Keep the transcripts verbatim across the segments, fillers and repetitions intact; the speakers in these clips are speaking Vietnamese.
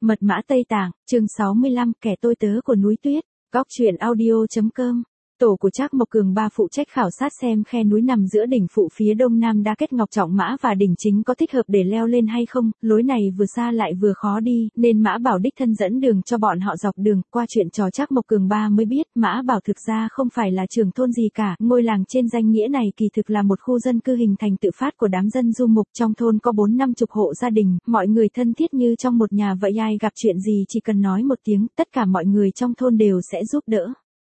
Mật mã Tây Tạng, chương sáu mươi lăm, kẻ tôi tớ của núi tuyết, góc truyện audio.com. Tổ của Trác Mộc Cường ba phụ trách khảo sát xem khe núi nằm giữa đỉnh phụ phía đông nam Đa Kết Ngọc Trọng Mã và đỉnh chính có thích hợp để leo lên hay không. Lối này vừa xa lại vừa khó đi, nên Mã Bảo đích thân dẫn đường cho bọn họ dọc đường. Qua chuyện trò Trác Mộc Cường ba mới biết, Mã Bảo thực ra không phải là trưởng thôn gì cả. Ngôi làng trên danh nghĩa này kỳ thực là một khu dân cư hình thành tự phát của đám dân du mục. Trong thôn có bốn năm chục hộ gia đình, mọi người thân thiết như trong một nhà vậy, ai gặp chuyện gì chỉ cần nói một tiếng, tất cả mọi người trong thôn đều sẽ giúp đỡ.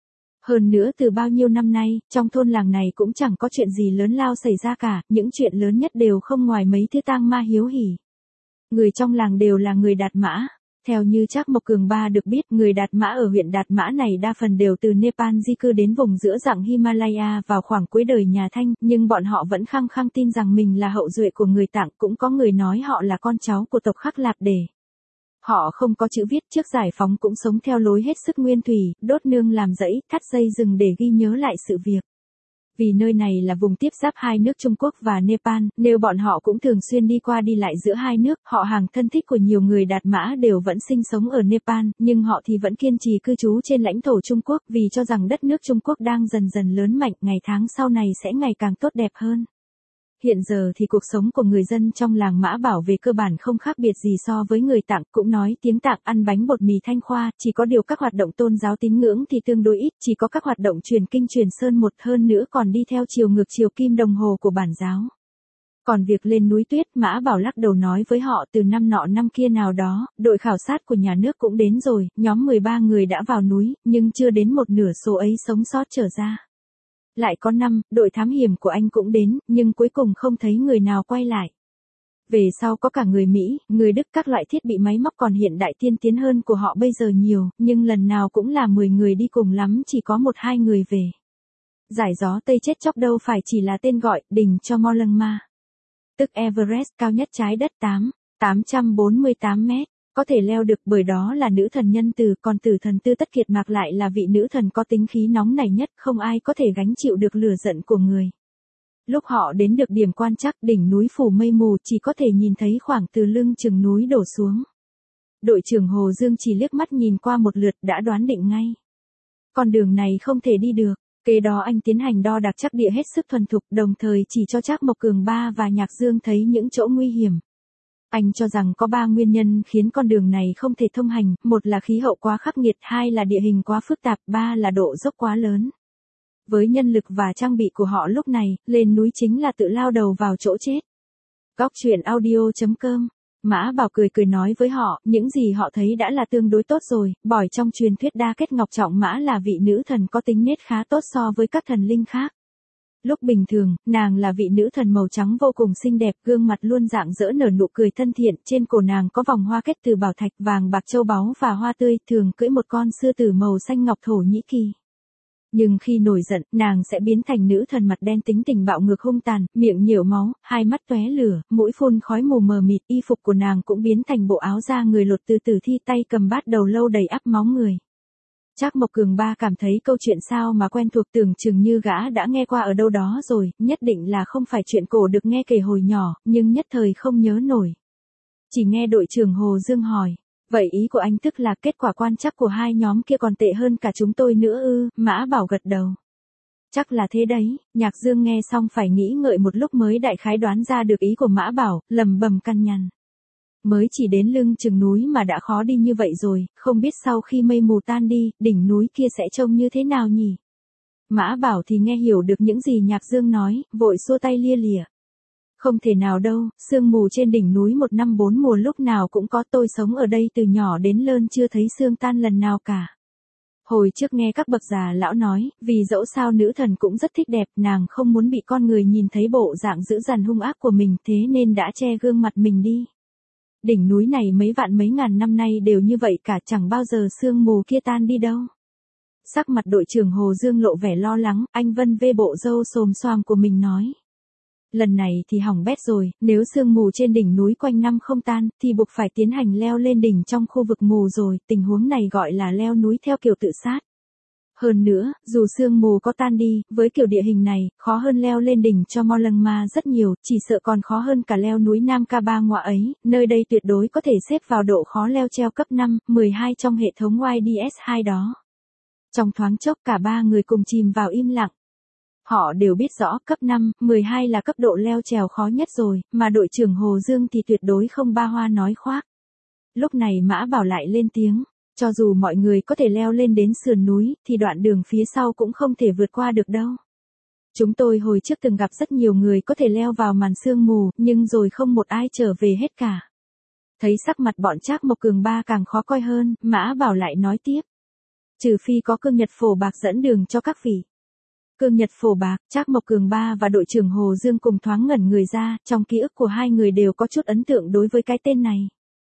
Hơn nữa từ bao nhiêu năm nay, trong thôn làng này cũng chẳng có chuyện gì lớn lao xảy ra cả, những chuyện lớn nhất đều không ngoài mấy thứ tang ma hiếu hỉ. Người trong làng đều là người Đạt Mã. Theo như Trác Mộc Cường ba được biết, người Đạt Mã ở huyện Đạt Mã này đa phần đều từ Nepal di cư đến vùng giữa dặng Himalaya vào khoảng cuối đời nhà Thanh, nhưng bọn họ vẫn khăng khăng tin rằng mình là hậu duệ của người Tạng, cũng có người nói họ là con cháu của tộc Khắc Lạp Đề. Họ không có chữ viết, trước giải phóng cũng sống theo lối hết sức nguyên thủy, đốt nương làm rẫy, thắt dây rừng để ghi nhớ lại sự việc. Vì nơi này là vùng tiếp giáp hai nước Trung Quốc và Nepal, nên bọn họ cũng thường xuyên đi qua đi lại giữa hai nước. Họ hàng thân thích của nhiều người Đạt Mã đều vẫn sinh sống ở Nepal, nhưng họ thì vẫn kiên trì cư trú trên lãnh thổ Trung Quốc vì cho rằng đất nước Trung Quốc đang dần dần lớn mạnh, ngày tháng sau này sẽ ngày càng tốt đẹp hơn. Hiện giờ thì cuộc sống của người dân trong làng Mã Bảo về cơ bản không khác biệt gì so với người Tạng, cũng nói tiếng Tạng, ăn bánh bột mì Thanh Khoa, chỉ có điều các hoạt động tôn giáo tín ngưỡng thì tương đối ít, chỉ có các hoạt động truyền kinh truyền sơn một, hơn nữa còn đi theo chiều ngược chiều kim đồng hồ của bản giáo. Còn việc lên núi tuyết, Mã Bảo lắc đầu nói với họ, từ năm nọ năm kia nào đó, đội khảo sát của nhà nước cũng đến rồi, nhóm mười ba người đã vào núi, nhưng chưa đến một nửa số ấy sống sót trở ra. Lại có năm, đội thám hiểm của anh cũng đến, nhưng cuối cùng không thấy người nào quay lại. Về sau có cả người Mỹ, người Đức, các loại thiết bị máy móc còn hiện đại tiên tiến hơn của họ bây giờ nhiều, nhưng lần nào cũng là mười người đi, cùng lắm chỉ có một hai người về. Giải gió Tây chết chóc đâu phải chỉ là tên gọi, đỉnh cho Mollema, tức Everest, cao nhất trái đất tám, tám trăm bốn mươi tám mét. Có thể leo được bởi đó là nữ thần nhân từ, còn tử thần Tư Tất Kiệt Mạc lại là vị nữ thần có tính khí nóng nảy nhất, không ai có thể gánh chịu được lửa giận của người. Lúc họ đến được điểm quan trắc, đỉnh núi phủ mây mù, chỉ có thể nhìn thấy khoảng từ lưng chừng núi đổ xuống. Đội trưởng Hồ Dương chỉ liếc mắt nhìn qua một lượt đã đoán định ngay. Con đường này không thể đi được. Kế đó anh tiến hành đo đạc trắc địa hết sức thuần thục, đồng thời chỉ cho Trác Mộc Cường ba và Nhạc Dương thấy những chỗ nguy hiểm. Anh cho rằng có ba nguyên nhân khiến con đường này không thể thông hành, một là khí hậu quá khắc nghiệt, hai là địa hình quá phức tạp, ba là độ dốc quá lớn. Với nhân lực và trang bị của họ lúc này, lên núi chính là tự lao đầu vào chỗ chết. Góc truyện audio.com. Mã Bảo cười cười nói với họ, những gì họ thấy đã là tương đối tốt rồi, bởi trong truyền thuyết Đa Kết Ngọc Trọng Mã là vị nữ thần có tính nết khá tốt so với các thần linh khác. Lúc bình thường, nàng là vị nữ thần màu trắng vô cùng xinh đẹp, gương mặt luôn rạng rỡ nở nụ cười thân thiện, trên cổ nàng có vòng hoa kết từ bảo thạch, vàng bạc, châu báu và hoa tươi, thường cưỡi một con sư tử màu xanh ngọc Thổ Nhĩ Kỳ. Nhưng khi nổi giận, nàng sẽ biến thành nữ thần mặt đen tính tình bạo ngược hung tàn, miệng nhiễu máu, hai mắt tóe lửa, mũi phun khói mù mờ mịt, y phục của nàng cũng biến thành bộ áo da người lột từ tử thi, tay cầm bát đầu lâu đầy ắp máu người. Trác Mộc Cường ba cảm thấy câu chuyện sao mà quen thuộc, tưởng chừng như gã đã nghe qua ở đâu đó rồi, nhất định là không phải chuyện cổ được nghe kể hồi nhỏ, nhưng nhất thời không nhớ nổi. Chỉ nghe đội trưởng Hồ Dương hỏi, vậy ý của anh tức là kết quả quan trắc của hai nhóm kia còn tệ hơn cả chúng tôi nữa ư? Mã Bảo gật đầu. Chắc là thế đấy. Nhạc Dương nghe xong phải nghĩ ngợi một lúc mới đại khái đoán ra được ý của Mã Bảo, lầm bầm căn nhằn. Mới chỉ đến lưng chừng núi mà đã khó đi như vậy rồi, không biết sau khi mây mù tan đi, đỉnh núi kia sẽ trông như thế nào nhỉ? Mã Bảo thì nghe hiểu được những gì Nhạc Dương nói, vội xua tay lia lịa. Không thể nào đâu, sương mù trên đỉnh núi một năm bốn mùa lúc nào cũng có, tôi sống ở đây từ nhỏ đến lớn chưa thấy sương tan lần nào cả. Hồi trước nghe các bậc già lão nói, vì dẫu sao nữ thần cũng rất thích đẹp, nàng không muốn bị con người nhìn thấy bộ dạng dữ dằn hung ác của mình, thế nên đã che gương mặt mình đi. Đỉnh núi này mấy vạn mấy ngàn năm nay đều như vậy cả, chẳng bao giờ sương mù kia tan đi đâu. Sắc mặt đội trưởng Hồ Dương lộ vẻ lo lắng, anh vân vê bộ râu xồm xoàm của mình nói. Lần này thì hỏng bét rồi, nếu sương mù trên đỉnh núi quanh năm không tan, thì buộc phải tiến hành leo lên đỉnh trong khu vực mù rồi, tình huống này gọi là leo núi theo kiểu tự sát. Hơn nữa, dù sương mù có tan đi, với kiểu địa hình này, khó hơn leo lên đỉnh cho Mollema rất nhiều, chỉ sợ còn khó hơn cả leo núi Nam Ca Ba Ngoa ấy, nơi đây tuyệt đối có thể xếp vào độ khó leo treo cấp năm, mười hai trong hệ thống Y D S hai đó. Trong thoáng chốc cả ba người cùng chìm vào im lặng. Họ đều biết rõ cấp năm, mười hai là cấp độ leo trèo khó nhất rồi, mà đội trưởng Hồ Dương thì tuyệt đối không ba hoa nói khoác. Lúc này Mã Bảo lại lên tiếng, cho dù mọi người có thể leo lên đến sườn núi, thì đoạn đường phía sau cũng không thể vượt qua được đâu. Chúng tôi hồi trước từng gặp rất nhiều người có thể leo vào màn sương mù, nhưng rồi không một ai trở về hết cả. Thấy sắc mặt bọn Trác Mộc Cường ba càng khó coi hơn, Mã Bảo lại nói tiếp. Trừ phi có cương nhật phổ bạc dẫn đường cho các vị. Cương nhật phổ bạc, Trác Mộc Cường ba và đội trưởng Hồ Dương cùng thoáng ngẩn người ra, trong ký ức của hai người đều có chút ấn tượng đối với cái tên này.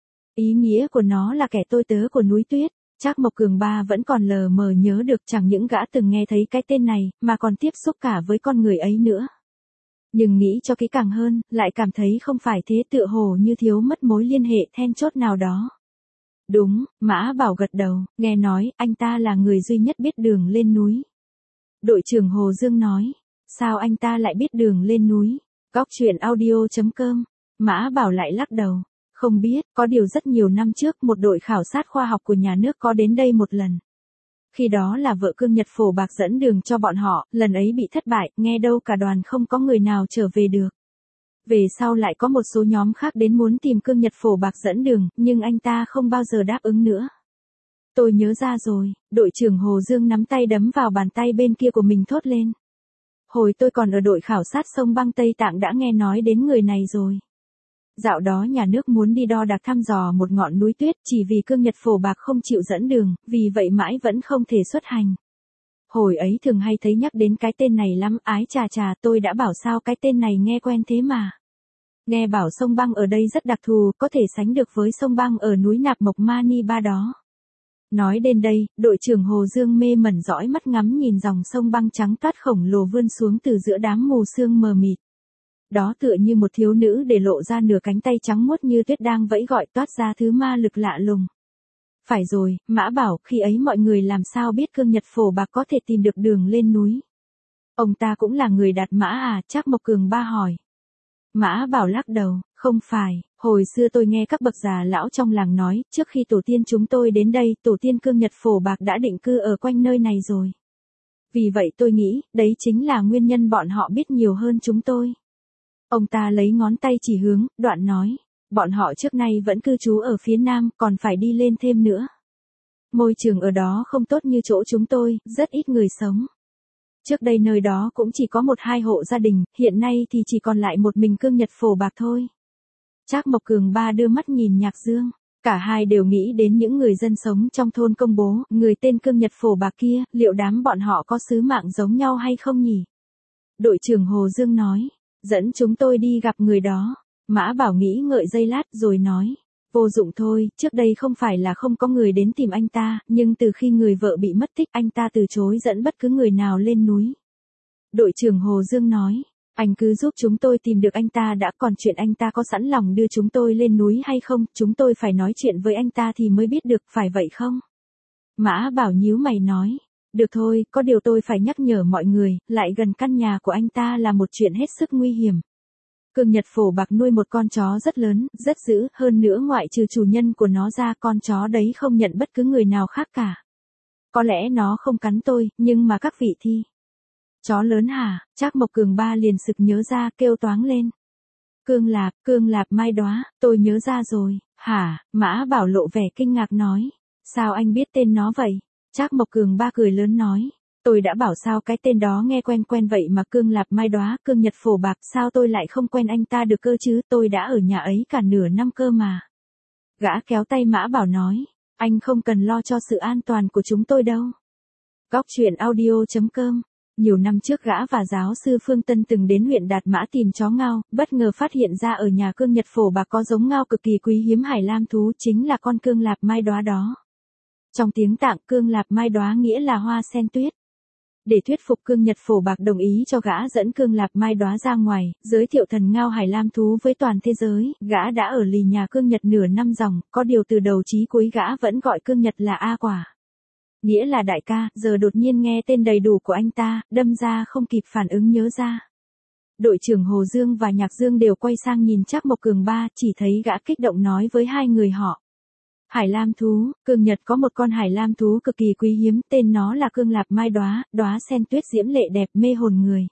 Ý nghĩa của nó là kẻ tôi tớ của núi tuyết, Trác Mộc Cường ba vẫn còn lờ mờ nhớ được chẳng những gã từng nghe thấy cái tên này, mà còn tiếp xúc cả với con người ấy nữa. Nhưng nghĩ cho kỹ càng hơn, lại cảm thấy không phải thế, tựa hồ như thiếu mất mối liên hệ then chốt nào đó. Đúng, Mã Bảo gật đầu, nghe nói, anh ta là người duy nhất biết đường lên núi. Đội trưởng Hồ Dương nói, sao anh ta lại biết đường lên núi? Góc truyện audio chấm com. Mã Bảo lại lắc đầu, không biết, có điều rất nhiều năm trước một đội khảo sát khoa học của nhà nước có đến đây một lần. Khi đó là vợ cương nhật phổ bạc dẫn đường cho bọn họ, lần ấy bị thất bại, nghe đâu cả đoàn không có người nào trở về được. Về sau lại có một số nhóm khác đến muốn tìm cương nhật phổ bạc dẫn đường, nhưng anh ta không bao giờ đáp ứng nữa. Tôi nhớ ra rồi, đội trưởng Hồ Dương nắm tay đấm vào bàn tay bên kia của mình thốt lên. Hồi tôi còn ở đội khảo sát sông băng Tây Tạng đã nghe nói đến người này rồi. Dạo đó nhà nước muốn đi đo đạc thăm dò một ngọn núi tuyết, chỉ vì cương nhật phổ bạc không chịu dẫn đường, vì vậy mãi vẫn không thể xuất hành. Hồi ấy thường hay thấy nhắc đến cái tên này lắm, ái chà chà, tôi đã bảo sao cái tên này nghe quen thế mà. Nghe bảo sông băng ở đây rất đặc thù, có thể sánh được với sông băng ở núi Nạp Mộc Mani Ba đó. Nói đến đây, đội trưởng Hồ Dương mê mẩn dõi mắt ngắm nhìn dòng sông băng trắng toát khổng lồ vươn xuống từ giữa đám mù sương mờ mịt. Đó tựa như một thiếu nữ để lộ ra nửa cánh tay trắng muốt như tuyết đang vẫy gọi, toát ra thứ ma lực lạ lùng. Phải rồi, Mã Bảo, khi ấy mọi người làm sao biết cương nhật phổ bạc có thể tìm được đường lên núi? Ông ta cũng là người đạt mã à? Trác Mộc Cường ba hỏi. Mã Bảo lắc đầu, không phải, hồi xưa tôi nghe các bậc già lão trong làng nói, trước khi tổ tiên chúng tôi đến đây, tổ tiên cương nhật phổ bạc đã định cư ở quanh nơi này rồi. Vì vậy tôi nghĩ, đấy chính là nguyên nhân bọn họ biết nhiều hơn chúng tôi. Ông ta lấy ngón tay chỉ hướng, đoạn nói, bọn họ trước nay vẫn cư trú ở phía nam, còn phải đi lên thêm nữa. Môi trường ở đó không tốt như chỗ chúng tôi, rất ít người sống. Trước đây nơi đó cũng chỉ có một hai hộ gia đình, hiện nay thì chỉ còn lại một mình cương nhật phổ bạc thôi. Trác Mộc Cường ba đưa mắt nhìn Nhạc Dương, cả hai đều nghĩ đến những người dân sống trong thôn Công Bố, người tên cương nhật phổ bạc kia, liệu đám bọn họ có sứ mạng giống nhau hay không nhỉ? Đội trưởng Hồ Dương nói, dẫn chúng tôi đi gặp người đó. Mã Bảo nghĩ ngợi giây lát rồi nói, vô dụng thôi, trước đây không phải là không có người đến tìm anh ta, nhưng từ khi người vợ bị mất tích anh ta từ chối dẫn bất cứ người nào lên núi. Đội trưởng Hồ Dương nói, anh cứ giúp chúng tôi tìm được anh ta đã, còn chuyện anh ta có sẵn lòng đưa chúng tôi lên núi hay không, chúng tôi phải nói chuyện với anh ta thì mới biết được, phải vậy không? Mã Bảo nhíu mày nói, được thôi, có điều tôi phải nhắc nhở mọi người, lại gần căn nhà của anh ta là một chuyện hết sức nguy hiểm. Cương nhật phổ bạc nuôi một con chó rất lớn, rất dữ, hơn nữa ngoại trừ chủ nhân của nó ra, con chó đấy không nhận bất cứ người nào khác cả. Có lẽ nó không cắn tôi, nhưng mà các vị thì... Chó lớn hả? Trác Mộc Cường ba liền sực nhớ ra, kêu toáng lên. Cương Lạp, Cương Lạp Mai Đóa, tôi nhớ ra rồi. Hả? Mã Bảo lộ vẻ kinh ngạc nói. Sao anh biết tên nó vậy? Trác Mộc Cường ba cười lớn nói. Tôi đã bảo sao cái tên đó nghe quen quen vậy mà, Cương Lạp Mai Đóa, Cương Nhật phổ bạc, sao tôi lại không quen anh ta được cơ chứ, tôi đã ở nhà ấy cả nửa năm cơ mà. Gã kéo tay Mã Bảo nói, anh không cần lo cho sự an toàn của chúng tôi đâu. Góc truyện audio chấm com. Nhiều năm trước gã và giáo sư Phương Tân từng đến huyện Đạt Mã tìm chó ngao, bất ngờ phát hiện ra ở nhà Cương Nhật phổ bạc có giống ngao cực kỳ quý hiếm hải lam thú, chính là con Cương Lạp Mai Đóa đó. Trong tiếng Tạng, Cương Lạp Mai Đóa nghĩa là hoa sen tuyết. Để thuyết phục Cương Nhật phổ bạc đồng ý cho gã dẫn Cương Lạp Mai Đóa ra ngoài, giới thiệu thần ngao hải lam thú với toàn thế giới, gã đã ở lì nhà Cương Nhật nửa năm ròng, có điều từ đầu chí cuối gã vẫn gọi Cương Nhật là A Quả. Nghĩa là đại ca, giờ đột nhiên nghe tên đầy đủ của anh ta, đâm ra không kịp phản ứng nhớ ra. Đội trưởng Hồ Dương và Nhạc Dương đều quay sang nhìn Trác Mộc Cường ba, chỉ thấy gã kích động nói với hai người họ. Hải lam thú, Cường Nhật có một con hải lam thú cực kỳ quý hiếm, tên nó là Cương Lạp Mai Đóa, đóa sen tuyết diễm lệ đẹp mê hồn người.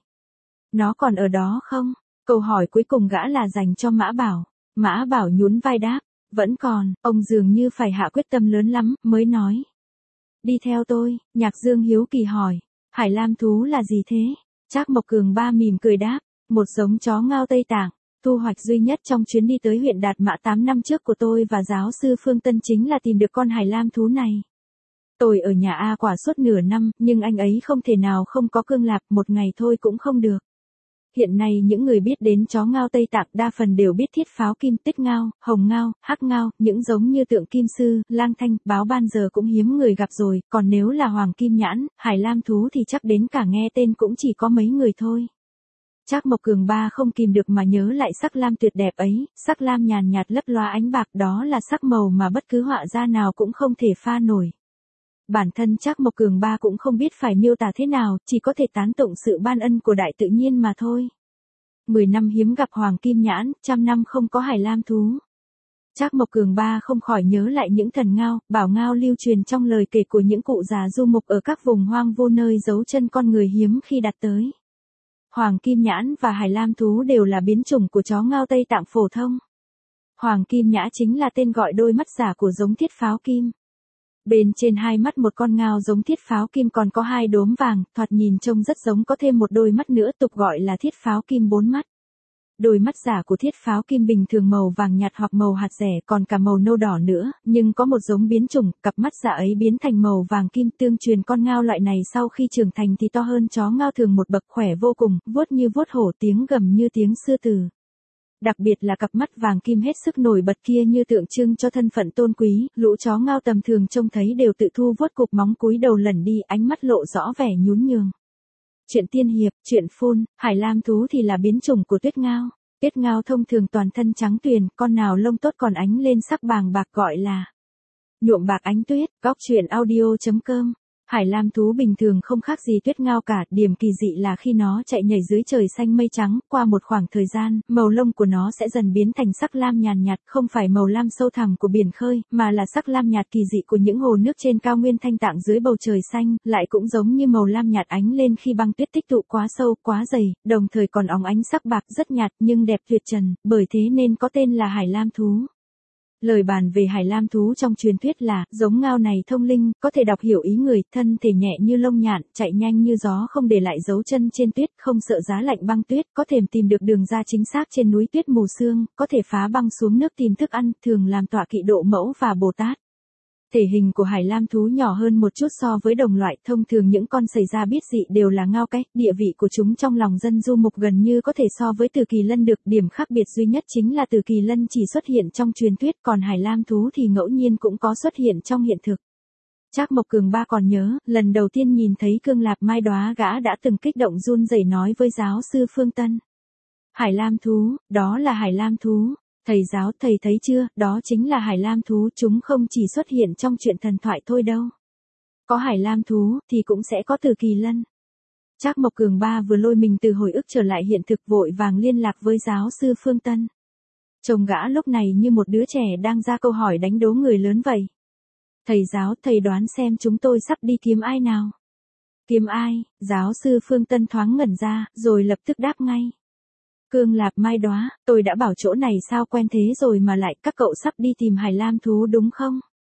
Nó còn ở đó không? Câu hỏi cuối cùng gã là dành cho Mã Bảo. Mã Bảo nhún vai đáp, vẫn còn, ông dường như phải hạ quyết tâm lớn lắm, mới nói. Đi theo tôi, Nhạc Dương hiếu kỳ hỏi, hải lam thú là gì thế? Trác Mộc Cường ba mỉm cười đáp, một giống chó ngao Tây Tạng. Thu hoạch duy nhất trong chuyến đi tới huyện Đạt Mã tám năm trước của tôi và giáo sư Phương Tân chính là tìm được con hải lam thú này. Tôi ở nhà A Quả suốt nửa năm, nhưng anh ấy không thể nào không có Cương Lạp, một ngày thôi cũng không được. Hiện nay những người biết đến chó ngao Tây Tạng đa phần đều biết thiết pháo kim, tích ngao, hồng ngao, hắc ngao, những giống như tượng kim sư, lang thanh, báo ban giờ cũng hiếm người gặp rồi, còn nếu là hoàng kim nhãn, hải lam thú thì chắc đến cả nghe tên cũng chỉ có mấy người thôi. Trác Mộc Cường ba không kìm được mà nhớ lại sắc lam tuyệt đẹp ấy, sắc lam nhàn nhạt lấp loa ánh bạc, đó là sắc màu mà bất cứ họa gia nào cũng không thể pha nổi. Bản thân Trác Mộc Cường ba cũng không biết phải miêu tả thế nào, chỉ có thể tán tụng sự ban ân của đại tự nhiên mà thôi. Mười năm hiếm gặp hoàng kim nhãn, trăm năm không có hải lam thú. Trác Mộc Cường ba không khỏi nhớ lại những thần ngao, bảo ngao lưu truyền trong lời kể của những cụ già du mục ở các vùng hoang vô nơi giấu chân con người hiếm khi đặt tới. Hoàng kim nhãn và hải lam thú đều là biến chủng của chó ngao Tây Tạng phổ thông. Hoàng kim nhã chính là tên gọi đôi mắt giả của giống thiết pháo kim. Bên trên hai mắt một con ngao giống thiết pháo kim còn có hai đốm vàng, thoạt nhìn trông rất giống có thêm một đôi mắt nữa, tục gọi là thiết pháo kim bốn mắt. Đôi mắt giả của thiết pháo kim bình thường màu vàng nhạt hoặc màu hạt rẻ, còn cả màu nâu đỏ nữa, nhưng có một giống biến chủng, cặp mắt giả ấy biến thành màu vàng kim, tương truyền con ngao loại này sau khi trưởng thành thì to hơn chó ngao thường một bậc, khỏe vô cùng, vuốt như vuốt hổ, tiếng gầm như tiếng sư tử. Đặc biệt là cặp mắt vàng kim hết sức nổi bật kia như tượng trưng cho thân phận tôn quý, lũ chó ngao tầm thường trông thấy đều tự thu vuốt cục móng cúi đầu lẩn đi, ánh mắt lộ rõ vẻ nhún nhường. Chuyện tiên hiệp, chuyện phun, hải lam thú thì là biến chủng của tuyết ngao. Tuyết ngao thông thường toàn thân trắng tuyền, con nào lông tốt còn ánh lên sắc vàng bạc gọi là nhuộm bạc ánh tuyết. Góc truyện audio chấm com. Hải lam thú bình thường không khác gì tuyết ngao cả, điểm kỳ dị là khi nó chạy nhảy dưới trời xanh mây trắng, qua một khoảng thời gian, màu lông của nó sẽ dần biến thành sắc lam nhàn nhạt, không phải màu lam sâu thẳm của biển khơi, mà là sắc lam nhạt kỳ dị của những hồ nước trên cao nguyên Thanh Tạng dưới bầu trời xanh, lại cũng giống như màu lam nhạt ánh lên khi băng tuyết tích tụ quá sâu, quá dày, đồng thời còn óng ánh sắc bạc rất nhạt nhưng đẹp tuyệt trần, bởi thế nên có tên là hải lam thú. Lời bàn về hải lam thú trong truyền thuyết là, giống ngao này thông linh, có thể đọc hiểu ý người, thân thể nhẹ như lông nhạn, chạy nhanh như gió không để lại dấu chân trên tuyết, không sợ giá lạnh băng tuyết, có thể tìm được đường ra chính xác trên núi tuyết mù sương, có thể phá băng xuống nước tìm thức ăn, thường làm tọa kỵ Độ Mẫu và Bồ Tát. Thể hình của hải lam thú nhỏ hơn một chút so với đồng loại, thông thường những con xảy ra biết dị đều là ngao cái, địa vị của chúng trong lòng dân du mục gần như có thể so với Từ Kỳ Lân được, điểm khác biệt duy nhất chính là Từ Kỳ Lân chỉ xuất hiện trong truyền thuyết, còn hải lam thú thì ngẫu nhiên cũng có xuất hiện trong hiện thực. Trác Mộc Cường ba còn nhớ, lần đầu tiên nhìn thấy Cương Lạp Mai Đóa gã đã từng kích động run rẩy nói với giáo sư Phương Tân. Hải lam thú, đó là hải lam thú. Thầy giáo, thầy thấy chưa, đó chính là hải lam thú, chúng không chỉ xuất hiện trong chuyện thần thoại thôi đâu. Có hải lam thú, thì cũng sẽ có Từ Kỳ Lân. Trác Mộc Cường ba vừa lôi mình từ hồi ức trở lại hiện thực, vội vàng liên lạc với giáo sư Phương Tân. Trông gã lúc này như một đứa trẻ đang ra câu hỏi đánh đố người lớn vậy. Thầy giáo, thầy đoán xem chúng tôi sắp đi kiếm ai nào? Kiếm ai? Giáo sư Phương Tân thoáng ngẩn ra, rồi lập tức đáp ngay. Cương Lạp Mai Đóa, tôi đã bảo chỗ này sao quen thế rồi mà lại, các cậu sắp đi tìm hải lam thú đúng không?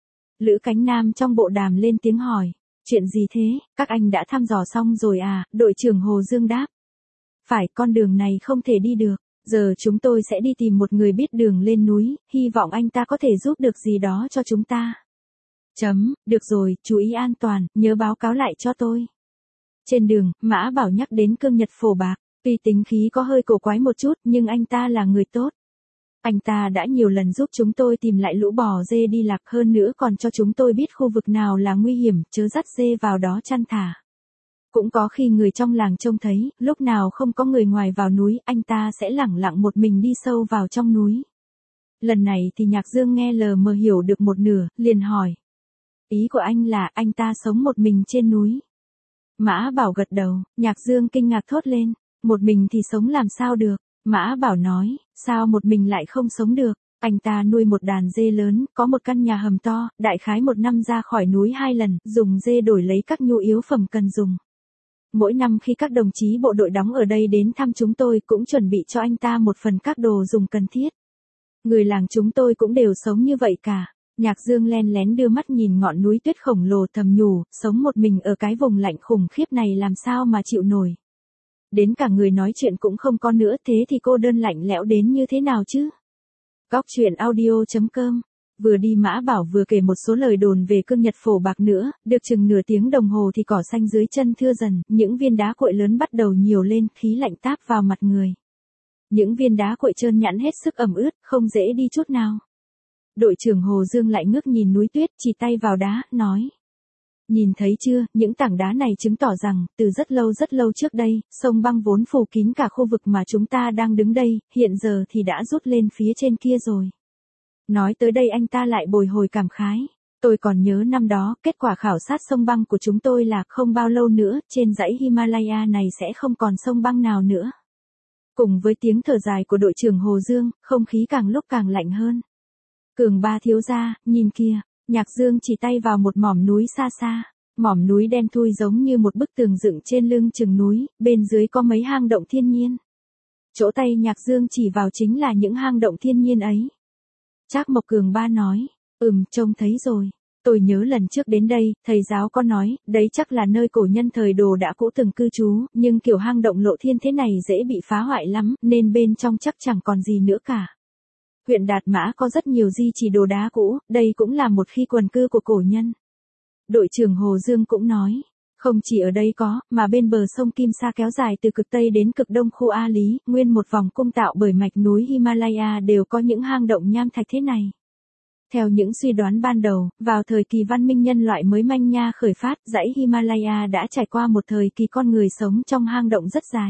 Lữ Cánh Nam trong bộ đàm lên tiếng hỏi. Chuyện gì thế, các anh đã thăm dò xong rồi à? Đội trưởng Hồ Dương đáp. Phải, con đường này không thể đi được, giờ chúng tôi sẽ đi tìm một người biết đường lên núi, hy vọng anh ta có thể giúp được gì đó cho chúng ta. Chấm, được rồi, chú ý an toàn, nhớ báo cáo lại cho tôi. Trên đường, Mã Bảo nhắc đến Cương Nhật Phổ Bạc. Tuy tính khí có hơi cổ quái một chút, nhưng anh ta là người tốt. Anh ta đã nhiều lần giúp chúng tôi tìm lại lũ bò dê đi lạc, hơn nữa còn cho chúng tôi biết khu vực nào là nguy hiểm, chớ dắt dê vào đó chăn thả. Cũng có khi người trong làng trông thấy, lúc nào không có người ngoài vào núi, anh ta sẽ lẳng lặng một mình đi sâu vào trong núi. Lần này thì Nhạc Dương nghe lờ mờ hiểu được một nửa, liền hỏi. Ý của anh là anh ta sống một mình trên núi. Mã Bảo gật đầu, Nhạc Dương kinh ngạc thốt lên. Một mình thì sống làm sao được? Mã Bảo nói, sao một mình lại không sống được? Anh ta nuôi một đàn dê lớn, có một căn nhà hầm to, đại khái một năm ra khỏi núi hai lần, dùng dê đổi lấy các nhu yếu phẩm cần dùng. Mỗi năm khi các đồng chí bộ đội đóng ở đây đến thăm chúng tôi cũng chuẩn bị cho anh ta một phần các đồ dùng cần thiết. Người làng chúng tôi cũng đều sống như vậy cả. Nhạc Dương len lén đưa mắt nhìn ngọn núi tuyết khổng lồ thầm nhủ, sống một mình ở cái vùng lạnh khủng khiếp này làm sao mà chịu nổi. Đến cả người nói chuyện cũng không có nữa, thế thì cô đơn lạnh lẽo đến như thế nào chứ? Góc truyện audio chấm com. Vừa đi Mã Bảo vừa kể một số lời đồn về cương nhật phổ bạc nữa, được chừng nửa tiếng đồng hồ thì cỏ xanh dưới chân thưa dần, những viên đá cuội lớn bắt đầu nhiều lên, khí lạnh táp vào mặt người. Những viên đá cuội trơn nhẵn hết sức ẩm ướt, không dễ đi chút nào. Đội trưởng Hồ Dương lại ngước nhìn núi tuyết, chỉ tay vào đá, nói. Nhìn thấy chưa, những tảng đá này chứng tỏ rằng, từ rất lâu rất lâu trước đây, sông băng vốn phủ kín cả khu vực mà chúng ta đang đứng đây, hiện giờ thì đã rút lên phía trên kia rồi. Nói tới đây anh ta lại bồi hồi cảm khái. Tôi còn nhớ năm đó, kết quả khảo sát sông băng của chúng tôi là không bao lâu nữa, trên dãy Himalaya này sẽ không còn sông băng nào nữa. Cùng với tiếng thở dài của đội trưởng Hồ Dương, không khí càng lúc càng lạnh hơn. Cường Ba thiếu gia, nhìn kìa, Nhạc Dương chỉ tay vào một mỏm núi xa xa. Mỏm núi đen thui giống như một bức tường dựng trên lưng chừng núi, bên dưới có mấy hang động thiên nhiên. Chỗ tay Nhạc Dương chỉ vào chính là những hang động thiên nhiên ấy. Trác Mộc Cường Ba nói, ừm, trông thấy rồi. Tôi nhớ lần trước đến đây, thầy giáo có nói, đấy chắc là nơi cổ nhân thời Đồ đã cũ từng cư trú, nhưng kiểu hang động lộ thiên thế này dễ bị phá hoại lắm, nên bên trong chắc chẳng còn gì nữa cả. Huyện Đạt Mã có rất nhiều di chỉ đồ đá cũ, đây cũng là một khi quần cư của cổ nhân. Đội trưởng Hồ Dương cũng nói, không chỉ ở đây có, mà bên bờ sông Kim Sa kéo dài từ cực Tây đến cực Đông khu A Lý, nguyên một vòng cung tạo bởi mạch núi Himalaya đều có những hang động nham thạch thế này. Theo những suy đoán ban đầu, vào thời kỳ văn minh nhân loại mới manh nha khởi phát, dãy Himalaya đã trải qua một thời kỳ con người sống trong hang động rất dài.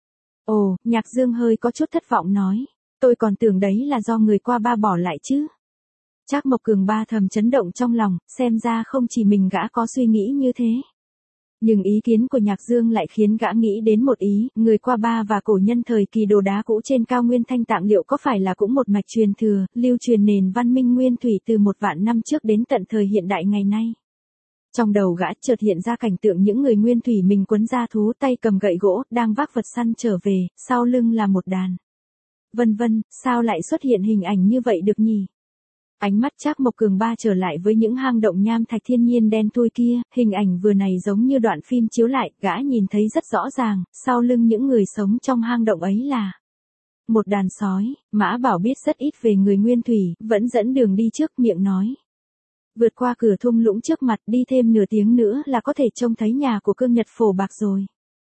Ồ, Nhạc Dương hơi có chút thất vọng nói, tôi còn tưởng đấy là do người qua ba bỏ lại chứ. Trác Mộc Cường Ba thầm chấn động trong lòng, xem ra không chỉ mình gã có suy nghĩ như thế. Nhưng ý kiến của Nhạc Dương lại khiến gã nghĩ đến một ý, người qua ba và cổ nhân thời kỳ đồ đá cũ trên cao nguyên Thanh Tạng liệu có phải là cũng một mạch truyền thừa, lưu truyền nền văn minh nguyên thủy từ một vạn năm trước đến tận thời hiện đại ngày nay. Trong đầu gã chợt hiện ra cảnh tượng những người nguyên thủy mình quấn da thú tay cầm gậy gỗ, đang vác vật săn trở về, sau lưng là một đàn. Vân vân, sao lại xuất hiện hình ảnh như vậy được nhỉ? Ánh mắt Trác Mộc Cường Ba trở lại với những hang động nham thạch thiên nhiên đen thui kia, hình ảnh vừa này giống như đoạn phim chiếu lại, gã nhìn thấy rất rõ ràng, sau lưng những người sống trong hang động ấy là một đàn sói. Mã Bảo biết rất ít về người nguyên thủy, vẫn dẫn đường đi trước, miệng nói. Vượt qua cửa thung lũng trước mặt, đi thêm nửa tiếng nữa là có thể trông thấy nhà của cương nhật phổ bạc rồi.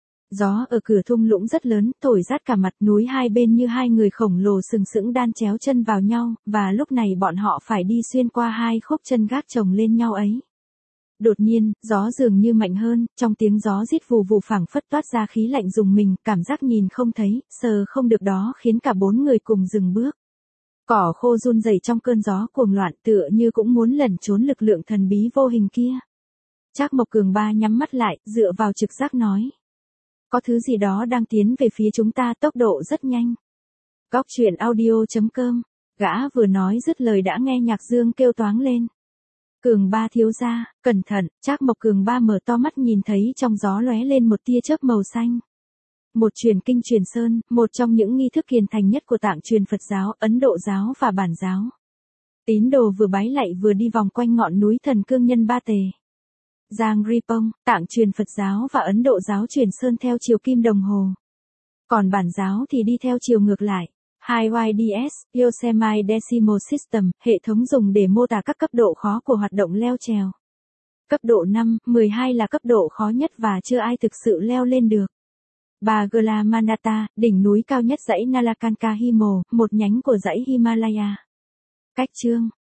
Gió ở cửa thung lũng rất lớn, thổi rát cả mặt, núi hai bên như hai người khổng lồ sừng sững đan chéo chân vào nhau, và lúc này bọn họ phải đi xuyên qua hai khúc chân gác chồng lên nhau ấy. Đột nhiên, gió dường như mạnh hơn, trong tiếng gió rít vù vù phảng phất toát ra khí lạnh rùng mình, cảm giác nhìn không thấy, sờ không được đó khiến cả bốn người cùng dừng bước. Cỏ khô run rẩy trong cơn gió cuồng loạn, tựa như cũng muốn lẩn trốn lực lượng thần bí vô hình kia. Trác Mộc Cường Ba nhắm mắt lại, dựa vào trực giác nói. Có thứ gì đó đang tiến về phía chúng ta, tốc độ rất nhanh. Góc truyện audio chấm com. Gã vừa nói dứt lời đã nghe Nhạc Dương kêu toáng lên. Cường Ba thiếu gia, cẩn thận. Trác Mộc Cường Ba mở to mắt nhìn thấy trong gió lóe lên một tia chớp màu xanh. Một truyền kinh truyền sơn, một trong những nghi thức kiền thành nhất của tạng truyền Phật giáo, Ấn Độ giáo và Bản giáo. Tín đồ vừa bái lạy vừa đi vòng quanh ngọn núi thần cương nhân Ba Tề. Giang Ripong, tạng truyền Phật giáo và Ấn Độ giáo truyền sơn theo chiều kim đồng hồ. Còn Bản giáo thì đi theo chiều ngược lại. hai Y D S, Yosemite Decimal System, hệ thống dùng để mô tả các cấp độ khó của hoạt động leo trèo. Cấp độ năm, mười hai là cấp độ khó nhất và chưa ai thực sự leo lên được. Bagala Manata, đỉnh núi cao nhất dãy Nalakanka Himal, một nhánh của dãy Himalaya. Cách chương